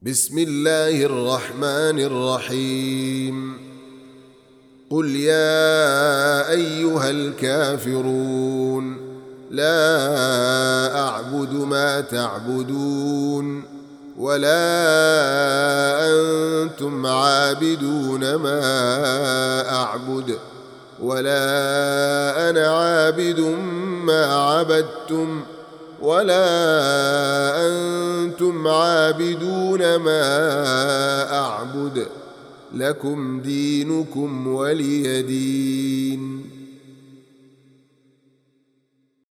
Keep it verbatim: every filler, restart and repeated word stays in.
بسم الله الرحمن الرحيم قل يا أيها الكافرون لا أعبد ما تعبدون ولا أنتم عابدون ما أعبد ولا أنا عابد ما عبدتم ولا أنتم عابدون ما أعبد لكم دينكم ولي دين.